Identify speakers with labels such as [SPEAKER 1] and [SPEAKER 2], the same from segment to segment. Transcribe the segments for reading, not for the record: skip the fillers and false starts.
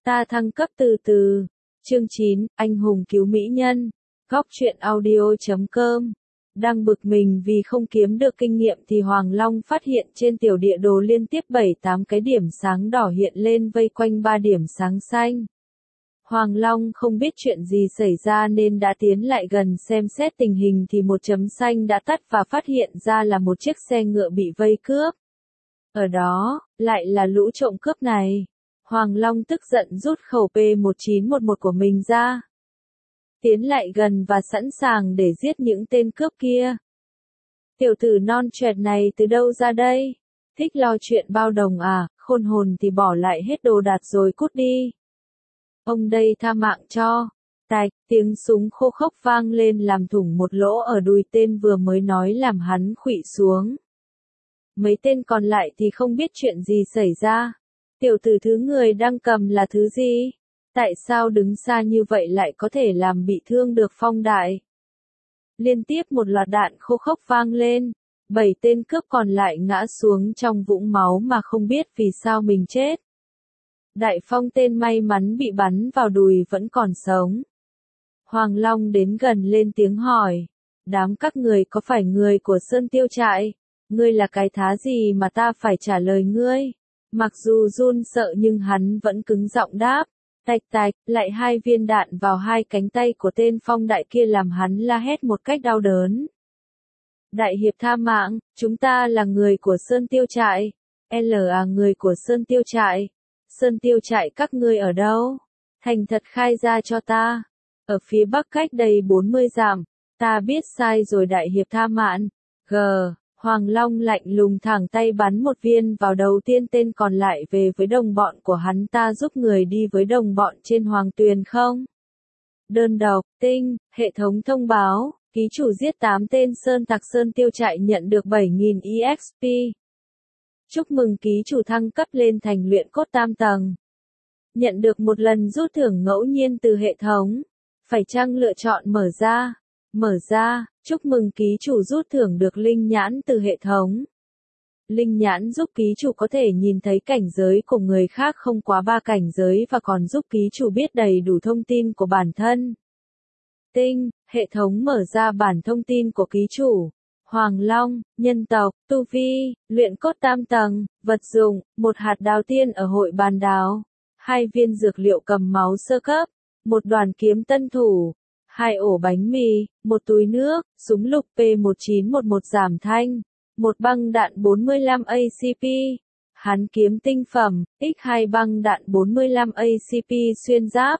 [SPEAKER 1] Ta thăng cấp từ từ. Chương 9, anh hùng cứu mỹ nhân. Góc truyện audio.com. Đang bực mình vì không kiếm được kinh nghiệm thì Hoàng Long phát hiện trên tiểu địa đồ liên tiếp 7-8 cái điểm sáng đỏ hiện lên vây quanh 3 điểm sáng xanh. Hoàng Long không biết chuyện gì xảy ra nên đã tiến lại gần xem xét tình hình thì một chấm xanh đã tắt và phát hiện ra là một chiếc xe ngựa bị vây cướp. Ở đó, lại là lũ trộm cướp này. Hoàng Long tức giận rút khẩu P1911 của mình ra. Tiến lại gần và sẵn sàng để giết những tên cướp kia. Tiểu tử non choẹt này từ đâu ra đây? Thích lo chuyện bao đồng à, khôn hồn thì bỏ lại hết đồ đạc rồi cút đi. Ông đây tha mạng cho. Tạch, tiếng súng khô khốc vang lên làm thủng một lỗ ở đùi tên vừa mới nói làm hắn khuỵu xuống. Mấy tên còn lại thì không biết chuyện gì xảy ra. Tiểu tử thứ người đang cầm là thứ gì? Tại sao đứng xa như vậy lại có thể làm bị thương được Phong Đại? Liên tiếp một loạt đạn khô khốc vang lên. 7 tên cướp còn lại ngã xuống trong vũng máu mà không biết vì sao mình chết. Đại Phong tên may mắn bị bắn vào đùi vẫn còn sống. Hoàng Long đến gần lên tiếng hỏi. Đám các người có phải người của Sơn Tiêu Trại? Ngươi là cái thá gì mà ta phải trả lời ngươi? Mặc dù run sợ nhưng hắn vẫn cứng giọng đáp. Tạch tạch, lại 2 viên đạn vào 2 cánh tay của tên Phong Đại kia làm hắn la hét một cách đau đớn. Đại hiệp tha mạng, chúng ta là người của Sơn Tiêu Trại. Là người của Sơn Tiêu Trại. Sơn Tiêu Trại các ngươi ở đâu? Thành thật khai ra cho ta. Ở phía bắc cách đây 40 dặm. Ta biết sai rồi đại hiệp tha mạng. Hoàng Long lạnh lùng thẳng tay bắn một viên vào đầu tiên, tên còn lại về với đồng bọn của hắn. Ta giúp người đi với đồng bọn trên Hoàng Tuyền không? Đơn độc, tinh, hệ thống thông báo, ký chủ giết 8 tên sơn tặc Sơn Tiêu Trại nhận được 7.000 EXP. Chúc mừng ký chủ thăng cấp lên thành luyện cốt tam tầng. Nhận được một lần rút thưởng ngẫu nhiên từ hệ thống. Phải chăng lựa chọn mở ra? Mở ra, chúc mừng ký chủ rút thưởng được linh nhãn từ hệ thống. Linh nhãn giúp ký chủ có thể nhìn thấy cảnh giới của người khác không quá 3 cảnh giới và còn giúp ký chủ biết đầy đủ thông tin của bản thân. Tinh, hệ thống mở ra bản thông tin của ký chủ. Hoàng Long, nhân tộc, tu vi, luyện cốt tam tầng, vật dụng, 1 hạt đào tiên ở hội bàn đào, 2 viên dược liệu cầm máu sơ cấp, 1 đoàn kiếm tân thủ, 2 ổ bánh mì, 1 túi nước, súng lục P1911 giảm thanh, 1 băng đạn 45 ACP, hán kiếm tinh phẩm, X2 băng đạn 45 ACP xuyên giáp,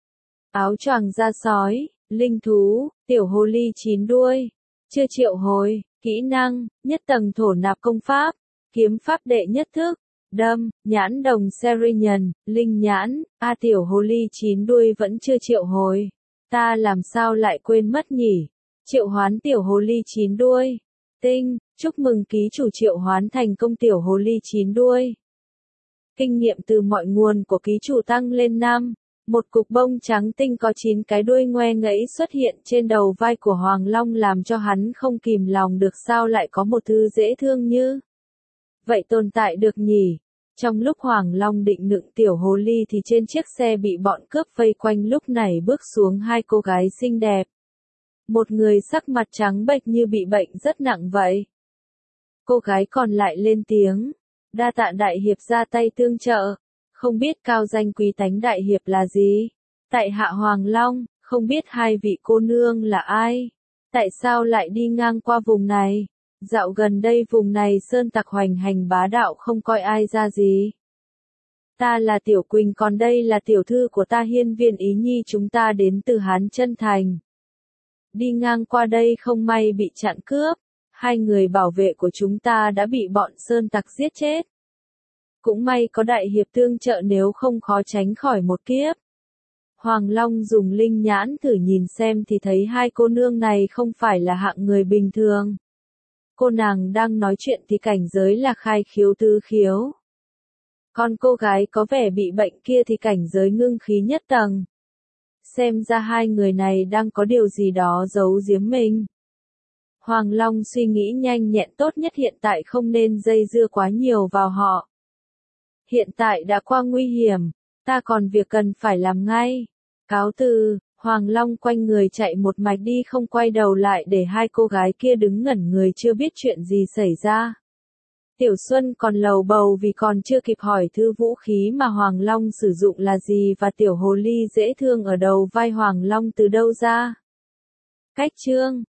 [SPEAKER 1] áo choàng da sói, linh thú, tiểu hồ ly 9 đuôi, chưa triệu hồi, kỹ năng, nhất tầng thổ nạp công pháp, kiếm pháp đệ nhất thức, đâm, nhãn đồng Serian, linh nhãn, tiểu hồ ly 9 đuôi vẫn chưa triệu hồi. Ta làm sao lại quên mất nhỉ? Triệu hoán tiểu hồ ly 9 đuôi. Tinh, chúc mừng ký chủ triệu hoán thành công tiểu hồ ly 9 đuôi. Kinh nghiệm từ mọi nguồn của ký chủ tăng lên 5. Một cục bông trắng tinh có 9 cái đuôi ngoe ngẫy xuất hiện trên đầu vai của Hoàng Long làm cho hắn không kìm lòng được, sao lại có một thứ dễ thương như vậy tồn tại được nhỉ? Trong lúc Hoàng Long định nựng tiểu hồ ly thì trên chiếc xe bị bọn cướp vây quanh lúc này bước xuống 2 cô gái xinh đẹp. Một người sắc mặt trắng bệch như bị bệnh rất nặng vậy. Cô gái còn lại lên tiếng. Đa tạ đại hiệp ra tay tương trợ. Không biết cao danh quý tánh đại hiệp là gì? Tại hạ Hoàng Long, không biết 2 vị cô nương là ai? Tại sao lại đi ngang qua vùng này? Dạo gần đây vùng này sơn tặc hoành hành bá đạo không coi ai ra gì. Ta là Tiểu Quỳnh, còn đây là tiểu thư của ta Hiên Viên Ý Nhi, chúng ta đến từ Hán Chân Thành. Đi ngang qua đây không may bị chặn cướp, 2 người bảo vệ của chúng ta đã bị bọn sơn tặc giết chết. Cũng may có đại hiệp tương trợ, nếu không khó tránh khỏi một kiếp. Hoàng Long dùng linh nhãn thử nhìn xem thì thấy 2 cô nương này không phải là hạng người bình thường. Cô nàng đang nói chuyện thì cảnh giới là khai khiếu tứ khiếu. Còn cô gái có vẻ bị bệnh kia thì cảnh giới ngưng khí nhất tầng. Xem ra 2 người này đang có điều gì đó giấu giếm mình. Hoàng Long suy nghĩ nhanh nhẹn, tốt nhất hiện tại không nên dây dưa quá nhiều vào họ. Hiện tại đã qua nguy hiểm, Ta còn việc cần phải làm ngay. Cáo từ, Hoàng Long quanh người chạy một mạch đi không quay đầu lại để hai cô gái kia đứng ngẩn người chưa biết chuyện gì xảy ra. Tiểu Xuân còn lầu bầu vì còn chưa kịp hỏi thứ vũ khí mà Hoàng Long sử dụng là gì và tiểu hồ ly dễ thương ở đầu vai Hoàng Long từ đâu ra. Cách chương